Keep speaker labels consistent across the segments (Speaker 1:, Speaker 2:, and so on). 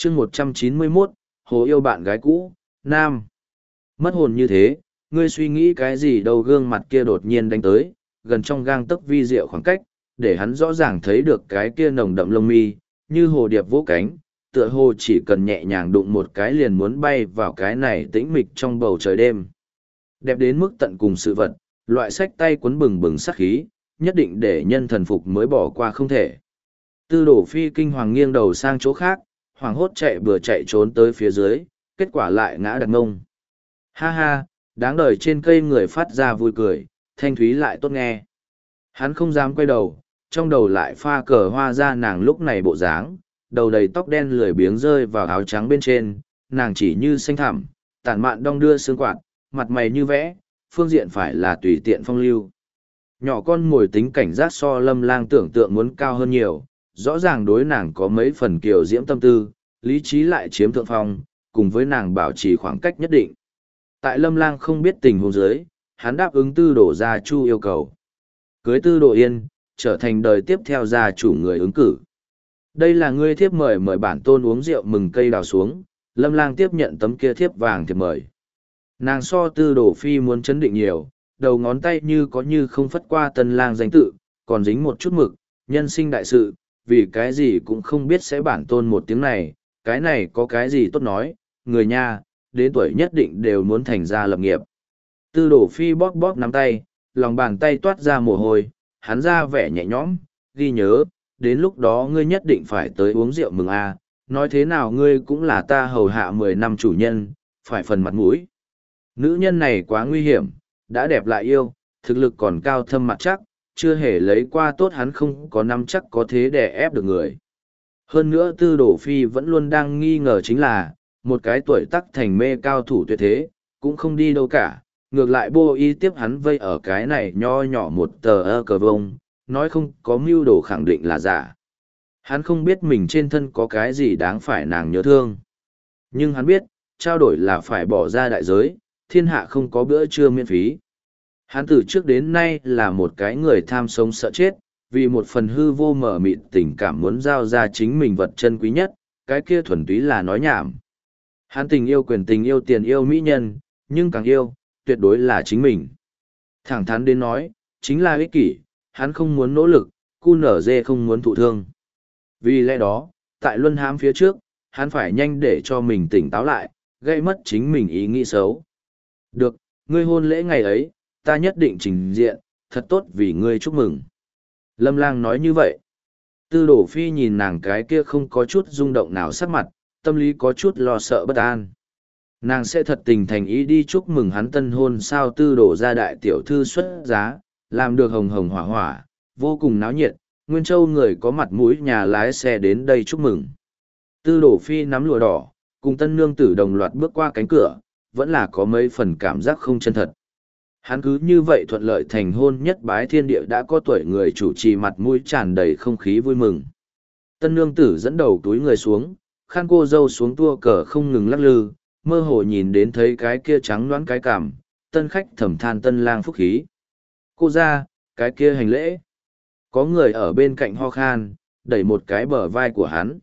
Speaker 1: chương 191, Hồ yêu bạn gái cũ, Nam. Mất hồn như thế, ngươi suy nghĩ cái gì đâu, gương mặt kia đột nhiên đánh tới, gần trong gang tấc vi diệu khoảng cách, để hắn rõ ràng thấy được cái kia nồng đậm lông mi, như hồ điệp vỗ cánh, tựa hồ chỉ cần nhẹ nhàng đụng một cái liền muốn bay vào cái này tĩnh mịch trong bầu trời đêm. Đẹp đến mức tận cùng sự vật, loại sách tay cuốn bừng bừng sát khí, nhất định để nhân thần phục mới bỏ qua không thể. Tư Đổ Phi kinh hoàng nghiêng đầu sang chỗ khác, hoảng hốt chạy bừa chạy trốn tới phía dưới, kết quả lại ngã đặt ngông. Ha ha, đáng đời trên cây người phát ra vui cười, thanh thúy lại tốt nghe. Hắn không dám quay đầu, trong đầu lại pha cờ hoa ra nàng lúc này bộ dáng, đầu đầy tóc đen lười biếng rơi vào áo trắng bên trên, nàng chỉ như xanh thẳm, tản mạn đong đưa xương quạt, mặt mày như vẽ, phương diện phải là tùy tiện phong lưu. Nhỏ con mồi tính cảnh giác so Lâm Lang tưởng tượng muốn cao hơn nhiều, rõ ràng đối nàng có mấy phần kiều diễm tâm tư, lý trí lại chiếm thượng phong, cùng với nàng bảo trì khoảng cách nhất định. Tại Lâm Lang không biết tình huống dưới, hắn đáp ứng Tư Đổ gia chu yêu cầu. Cưới Tư Đổ Yên, trở thành đời tiếp theo gia chủ người ứng cử. Đây là ngươi thiếp mời bản tôn uống rượu mừng cây đào xuống, Lâm Lang tiếp nhận tấm kia thiếp vàng thiệp mời. Nàng so Tư Đổ Phi muốn chấn định nhiều, đầu ngón tay như có như không phất qua Tân Lang danh tự, còn dính một chút mực, nhân sinh đại sự, vì cái gì cũng không biết sẽ bản tôn một tiếng này, cái này có cái gì tốt nói, người nha, đến tuổi nhất định đều muốn thành gia lập nghiệp. Tư Đổ Phi bóp bóp nắm tay, lòng bàn tay toát ra mồ hôi, hắn ra vẻ nhẹ nhõm, ghi nhớ, đến lúc đó ngươi nhất định phải tới uống rượu mừng a, nói thế nào ngươi cũng là ta hầu hạ 10 năm chủ nhân, phải phần mặt mũi. Nữ nhân này quá nguy hiểm, đã đẹp lại yêu, thực lực còn cao thâm mặt chắc, chưa hề lấy qua tốt, hắn không có năm chắc có thế để ép được người. Hơn nữa Tư Đổ Phi vẫn luôn đang nghi ngờ chính là, một cái tuổi tác thành mê cao thủ tuyệt thế, cũng không đi đâu cả, ngược lại Bô Y tiếp hắn vây ở cái này nho nhỏ một tờ cờ vông, nói không có mưu đồ khẳng định là giả. Hắn không biết mình trên thân có cái gì đáng phải nàng nhớ thương. Nhưng hắn biết, trao đổi là phải bỏ ra đại giới, thiên hạ không có bữa trưa miễn phí. Hắn từ trước đến nay là một cái người tham sống sợ chết, vì một phần hư vô mở mịt tình cảm muốn giao ra chính mình vật chân quý nhất, cái kia thuần túy là nói nhảm. Hắn tình yêu quyền, tình yêu tiền, yêu mỹ nhân, nhưng càng yêu, tuyệt đối là chính mình. Thẳng thắn đến nói, chính là ích kỷ, hắn không muốn nỗ lực, cu nở dê không muốn thụ thương. Vì lẽ đó, tại luân hãm phía trước, hắn phải nhanh để cho mình tỉnh táo lại, gây mất chính mình ý nghĩ xấu. Được, ngươi hôn lễ ngày ấy, ta nhất định trình diện, thật tốt vì ngươi chúc mừng. Lâm Lang nói như vậy. Tư Đổ Phi nhìn nàng cái kia không có chút rung động nào sắc mặt, tâm lý có chút lo sợ bất an. Nàng sẽ thật tình thành ý đi chúc mừng hắn tân hôn sao? Tư Đổ gia đại tiểu thư xuất giá, làm được hồng hồng hỏa hỏa, vô cùng náo nhiệt, Nguyên Châu người có mặt mũi nhà lái xe đến đây chúc mừng. Tư Đổ Phi nắm lụa đỏ, cùng tân nương tử đồng loạt bước qua cánh cửa, vẫn là có mấy phần cảm giác không chân thật. Hắn cứ như vậy thuận lợi thành hôn, nhất bái thiên địa, đã có tuổi người chủ trì, mặt mũi tràn đầy không khí vui mừng. Tân nương tử dẫn đầu túi người xuống, khăn cô dâu xuống tua cờ không ngừng lắc lư, mơ hồ nhìn đến thấy cái kia trắng đoán cái cảm, tân khách thầm than Tân Lang phúc khí. Cô ra, cái kia hành lễ. Có người ở bên cạnh ho khan, đẩy một cái bờ vai của hắn.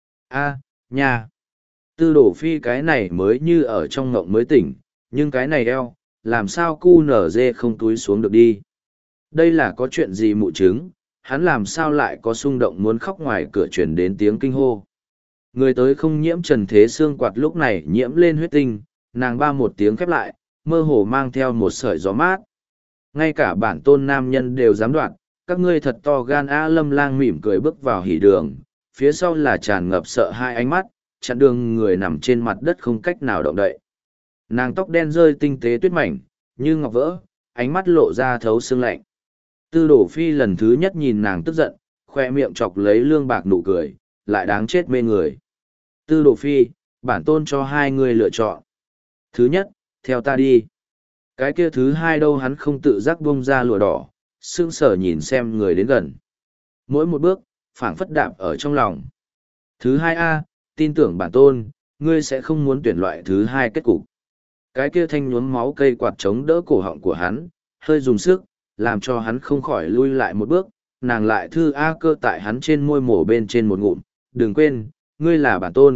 Speaker 1: A, nhà. Tư Đổ Phi cái này mới như ở trong ngộng mới tỉnh, nhưng cái này eo, làm sao cu nở dê không túi xuống được đi. Đây là có chuyện gì mụ chứng, hắn làm sao lại có xung động muốn khóc, ngoài cửa truyền đến tiếng kinh hô. Người tới không nhiễm trần thế xương quạt lúc này nhiễm lên huyết tinh, nàng ba một tiếng khép lại, mơ hồ mang theo một sợi gió mát. Ngay cả bản tôn nam nhân đều dám đoạn, các ngươi thật to gan a. Lâm Lang mỉm cười bước vào hỉ đường, phía sau là tràn ngập sợ hai ánh mắt, chặn đường người nằm trên mặt đất không cách nào động đậy. Nàng tóc đen rơi tinh tế tuyết mảnh, như ngọc vỡ, ánh mắt lộ ra thấu xương lạnh. Tư Đổ Phi lần thứ nhất nhìn nàng tức giận, khoe miệng chọc lấy lương bạc nụ cười, lại đáng chết mê người. Tư Đổ Phi, bản tôn cho hai người lựa chọn. Thứ nhất, theo ta đi. Cái kia thứ hai đâu? Hắn không tự giác buông ra lụa đỏ, sững sờ nhìn xem người đến gần. Mỗi một bước, phảng phất đạp ở trong lòng. Thứ hai a, tin tưởng bản tôn, ngươi sẽ không muốn tuyển loại thứ hai kết cục. Cái kia thanh nhuốm máu cây quạt chống đỡ cổ họng của hắn, hơi dùng sức, làm cho hắn không khỏi lui lại một bước, nàng lại thư a cơ tại hắn trên môi mổ bên trên một ngụm. Đừng quên, ngươi là bản tôn,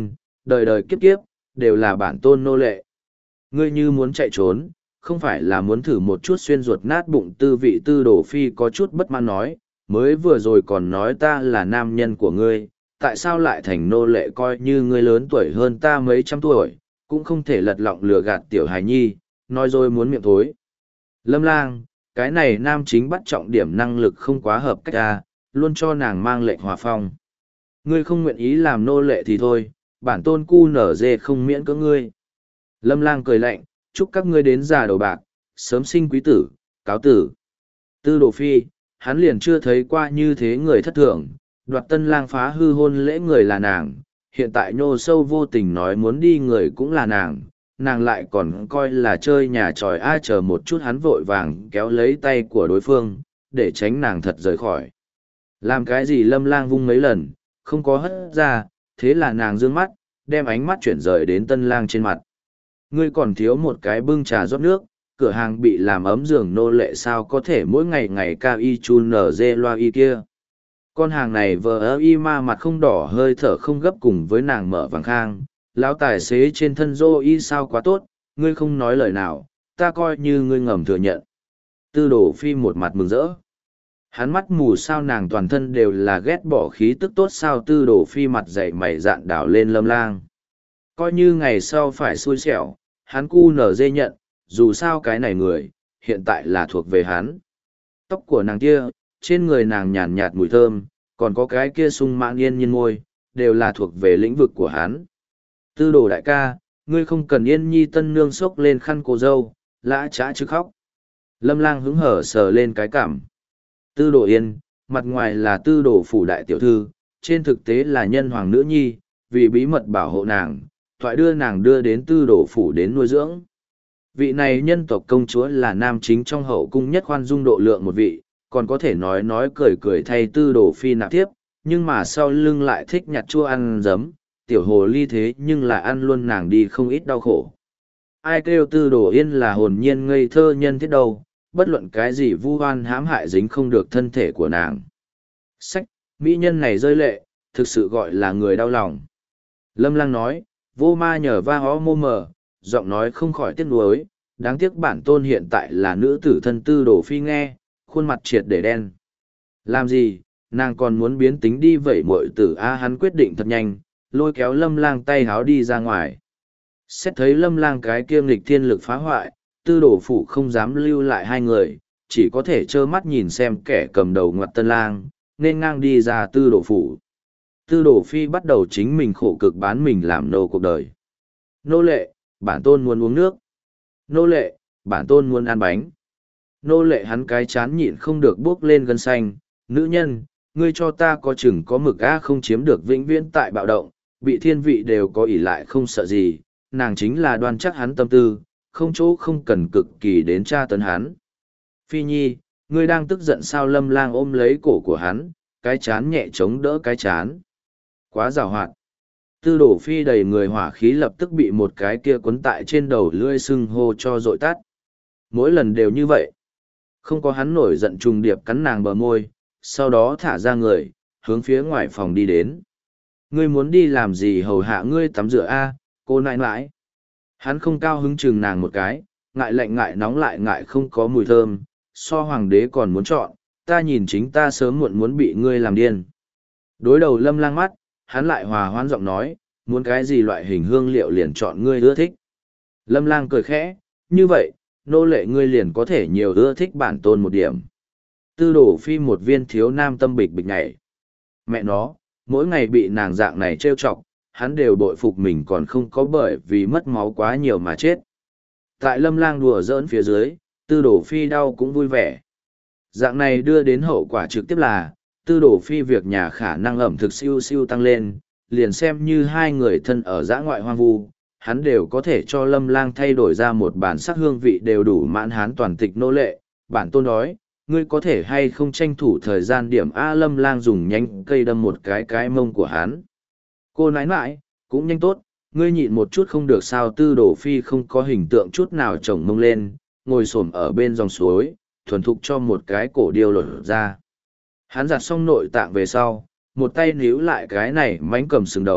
Speaker 1: đời đời kiếp kiếp, đều là bản tôn nô lệ. Ngươi như muốn chạy trốn, không phải là muốn thử một chút xuyên ruột nát bụng tư vị. Tư Đồ Phi có chút bất mãn nói, mới vừa rồi còn nói ta là nam nhân của ngươi, tại sao lại thành nô lệ? Coi như ngươi lớn tuổi hơn ta mấy trăm tuổi, cũng không thể lật lọng lừa gạt tiểu hài nhi, nói rồi muốn miệng thối. Lâm Lang, cái này nam chính bắt trọng điểm năng lực không quá hợp cách ta, luôn cho nàng mang lệnh hòa phong. Ngươi không nguyện ý làm nô lệ thì thôi, bản tôn cu nở dê không miễn cưỡng ngươi. Lâm Lang cười lạnh, chúc các ngươi đến già đầu bạc, sớm sinh quý tử, cáo tử. Tư Đồ Phi, hắn liền chưa thấy qua như thế người thất thường, đoạt tân lang phá hư hôn lễ người là nàng, hiện tại nhô sâu vô tình nói muốn đi người cũng là nàng lại còn coi là chơi nhà tròi. Ai chờ một chút, hắn vội vàng kéo lấy tay của đối phương, để tránh nàng thật rời khỏi. Làm cái gì? Lâm Lang vung mấy lần, không có hất ra, thế là nàng dương mắt, đem ánh mắt chuyển rời đến tân lang trên mặt. Ngươi còn thiếu một cái bưng trà rót nước, cửa hàng bị làm ấm giường nô lệ sao có thể mỗi ngày ngày ca y chun nở dê loa y kia. Con hàng này vờ ơ y ma mặt không đỏ hơi thở không gấp cùng với nàng mở vàng khang. Lão tài xế trên thân dô y sao quá tốt, ngươi không nói lời nào, ta coi như ngươi ngầm thừa nhận. Tư Đồ Phi một mặt mừng rỡ. Hắn mắt mù sao? Nàng toàn thân đều là ghét bỏ khí tức tốt sao? Tư Đồ Phi mặt dậy mày dạn đảo lên Lâm Lang. Coi như ngày sau phải xui xẻo, hắn cu nở dê nhận, dù sao cái này người, hiện tại là thuộc về hắn. Tóc của nàng kia, trên người nàng nhàn nhạt mùi thơm, còn có cái kia sung mãn yên nhiên môi, đều là thuộc về lĩnh vực của hắn. Tư Đồ đại ca, ngươi không cần Yên Nhi tân nương xốc lên khăn cô dâu, lã trá chứ khóc. Lâm Lang hứng hở sờ lên cái cảm. Tư Đồ Yên, mặt ngoài là Tư Đồ phủ đại tiểu thư, trên thực tế là nhân hoàng nữ nhi, vì bí mật bảo hộ nàng, thoại đưa nàng đưa đến Tư Đồ phủ đến nuôi dưỡng. Vị này nhân tộc công chúa là nam chính trong hậu cung nhất khoan dung độ lượng một vị, còn có thể nói cười cười thay Tư Đồ Phi nạp tiếp, nhưng mà sau lưng lại thích nhặt chua ăn giấm, tiểu hồ ly thế nhưng là ăn luôn nàng đi không ít đau khổ. Ai kêu Tư Đồ Yên là hồn nhiên ngây thơ nhân thiết đâu, bất luận cái gì vu oan hãm hại dính không được thân thể của nàng. Sách, mỹ nhân này rơi lệ, thực sự gọi là người đau lòng. Lâm Lang nói, vô ma nhờ va hó mô mờ, giọng nói không khỏi tiếc nuối, đáng tiếc bản tôn hiện tại là nữ tử thân. Tư Đồ Phi nghe, khuôn mặt triệt để đen. Làm gì, nàng còn muốn biến tính đi vậy muội tử a? Hắn quyết định thật nhanh, lôi kéo Lâm Lang tay háo đi ra ngoài. Xét thấy Lâm Lang cái kia nghịch thiên lực phá hoại, Tư Đồ phủ không dám lưu lại hai người, chỉ có thể trơ mắt nhìn xem kẻ cầm đầu ngoặt tân lang, nên ngang đi ra Tư Đồ phủ. Tư Đồ Phi bắt đầu chính mình khổ cực bán mình làm nô cuộc đời. Nô lệ, bản tôn muốn uống nước. Nô lệ, bản tôn muốn ăn bánh. Nô lệ, hắn cái chán nhịn không được buốc lên gân xanh. Nữ nhân, ngươi cho ta có chừng có mực a, không chiếm được vĩnh viễn tại bạo động, bị thiên vị đều có ỷ lại không sợ gì. Nàng chính là đoan chắc hắn tâm tư, không chỗ không cần cực kỳ đến tra tấn hắn. Phi Nhi, ngươi đang tức giận sao? Lâm Lang ôm lấy cổ của hắn, cái chán nhẹ chống đỡ cái chán. Quá giàu hoạt. Tư Đồ Phi đầy người hỏa khí lập tức bị một cái kia quấn tại trên đầu lưỡi sưng hô cho dội tắt. Mỗi lần đều như vậy. Không có, hắn nổi giận trùng điệp cắn nàng bờ môi, sau đó thả ra người, hướng phía ngoài phòng đi đến. Ngươi muốn đi làm gì? Hầu hạ ngươi tắm rửa a, cô nãi nãi. Hắn không cao hứng chừng nàng một cái, ngại lạnh ngại nóng lại ngại không có mùi thơm, so hoàng đế còn muốn chọn, ta nhìn chính ta sớm muộn muốn bị ngươi làm điên. Đối đầu Lâm Lang mắt, hắn lại hòa hoãn giọng nói, muốn cái gì loại hình hương liệu liền chọn ngươi ưa thích. Lâm Lang cười khẽ, như vậy, nô lệ ngươi liền có thể nhiều ưa thích bản tôn một điểm. Tư Đồ Phi một viên thiếu nam tâm bịch bịch nhảy. Mẹ nó, mỗi ngày bị nàng dạng này trêu chọc, hắn đều bội phục mình còn không có bởi vì mất máu quá nhiều mà chết. Tại Lâm Lang đùa giỡn phía dưới, Tư Đồ Phi đau cũng vui vẻ. Dạng này đưa đến hậu quả trực tiếp là, Tư Đồ Phi việc nhà khả năng ẩm thực siêu siêu tăng lên, liền xem như hai người thân ở dã ngoại hoang vu, hắn đều có thể cho Lâm Lang thay đổi ra một bản sắc hương vị đều đủ mãn hán toàn tịch nô lệ. Bản tôn đói, ngươi có thể hay không tranh thủ thời gian điểm a? Lâm Lang dùng nhánh cây đâm một cái mông của hắn. Cô nãi nãi, cũng nhanh tốt, ngươi nhịn một chút không được sao? Tư Đồ Phi không có hình tượng chút nào chồng mông lên, ngồi xổm ở bên dòng suối, thuần thục cho một cái cổ điêu lột ra. Hắn giặt xong nội tạng về sau, một tay níu lại cái này mánh cầm sừng đầu,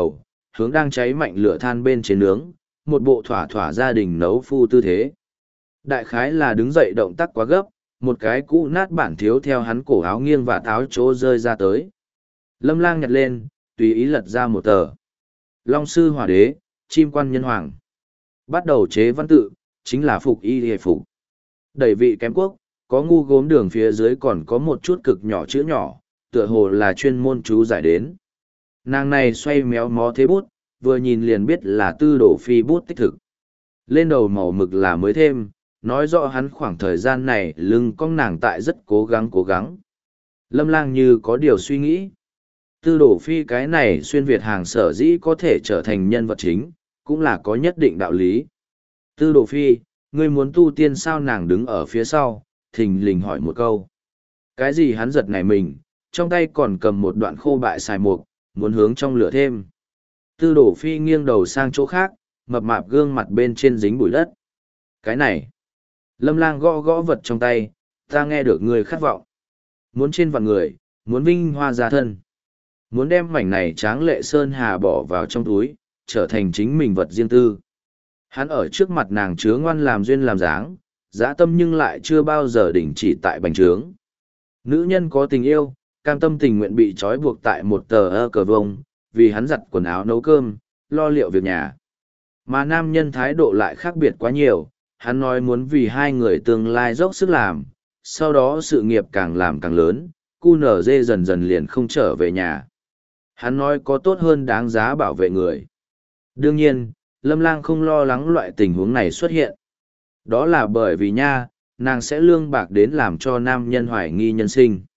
Speaker 1: hướng đang cháy mạnh lửa than bên trên nướng, một bộ thỏa thỏa gia đình nấu phu tư thế. Đại khái là đứng dậy động tác quá gấp, một cái cũ nát bản thiếu theo hắn cổ áo nghiêng và áo chỗ rơi ra tới. Lâm Lang nhặt lên, tùy ý lật ra một tờ. Long sư hỏa đế, chim quan nhân hoàng. Bắt đầu chế văn tự, chính là phục y hề phục. Đẩy vị kém quốc, có ngu gốm đường phía dưới còn có một chút cực nhỏ chữ nhỏ, tựa hồ là chuyên môn chú giải đến. Nàng này xoay méo mó thế bút, vừa nhìn liền biết là Tư Đổ Phi bút tích thực. Lên đầu màu mực là mới thêm, nói rõ hắn khoảng thời gian này lưng cong nàng tại rất cố gắng. Lâm Lang như có điều suy nghĩ. Tư Đổ Phi cái này xuyên Việt hàng sở dĩ có thể trở thành nhân vật chính, cũng là có nhất định đạo lý. Tư Đổ Phi, ngươi muốn tu tiên sao? Nàng đứng ở phía sau, thình lình hỏi một câu. Cái gì? Hắn giật nảy mình, trong tay còn cầm một đoạn khô bại xài mục, muốn hướng trong lửa thêm. Tư Đổ Phi nghiêng đầu sang chỗ khác, mập mạp gương mặt bên trên dính bụi đất. Cái này. Lâm Lang gõ gõ vật trong tay, ta nghe được ngươi khát vọng. Muốn trên vạn người, muốn vinh hoa gia thân. Muốn đem mảnh này tráng lệ sơn hà bỏ vào trong túi, trở thành chính mình vật riêng tư. Hắn ở trước mặt nàng chứa ngoan làm duyên làm dáng, dã tâm nhưng lại chưa bao giờ đình chỉ tại bành trướng. Nữ nhân có tình yêu, cam tâm tình nguyện bị trói buộc tại một tờ cờ vông, vì hắn giặt quần áo nấu cơm, lo liệu việc nhà. Mà nam nhân thái độ lại khác biệt quá nhiều, hắn nói muốn vì hai người tương lai dốc sức làm, sau đó sự nghiệp càng làm càng lớn, QNZ dần dần liền không trở về nhà. Hắn nói có tốt hơn đáng giá bảo vệ người. Đương nhiên, Lâm Lang không lo lắng loại tình huống này xuất hiện. Đó là bởi vì nha, nàng sẽ lương bạc đến làm cho nam nhân hoài nghi nhân sinh.